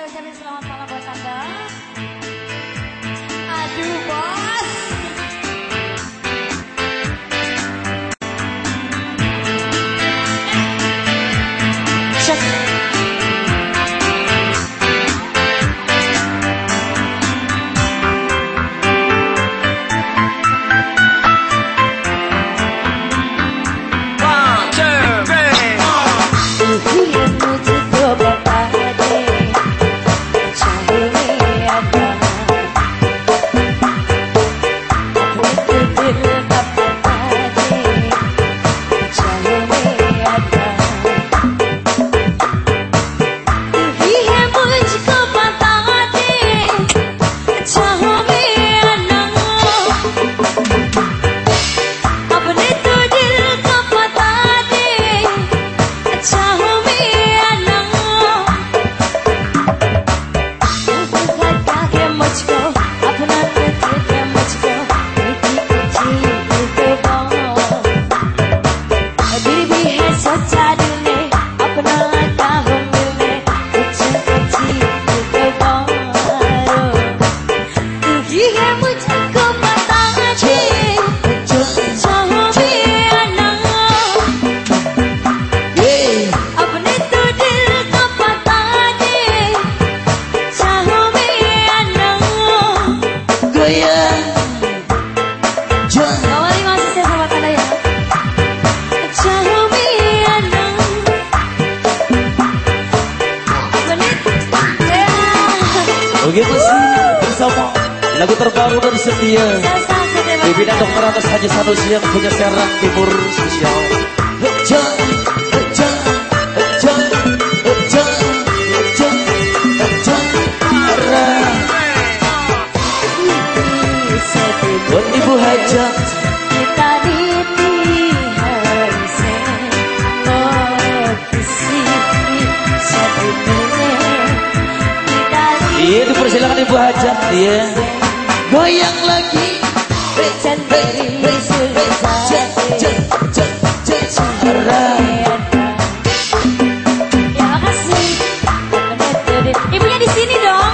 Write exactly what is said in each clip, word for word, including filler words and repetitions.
ucapin selamat malam buat Anda. Aduh bos. Cek. Oke masih bersama lagu terbaru dan setia Pimpinan Dokter Atas Haji Sanusi yang punya Serang Timur Spesial. Heja, heja, heja, heja, heja, heja, arah. Buat Ibu Hajat kita ditihari iya, dipersilakan Ibu Hajat, iya. Goyang lagi. Ya makasih. Ibunya di sini dong.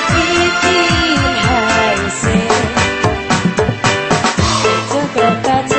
Got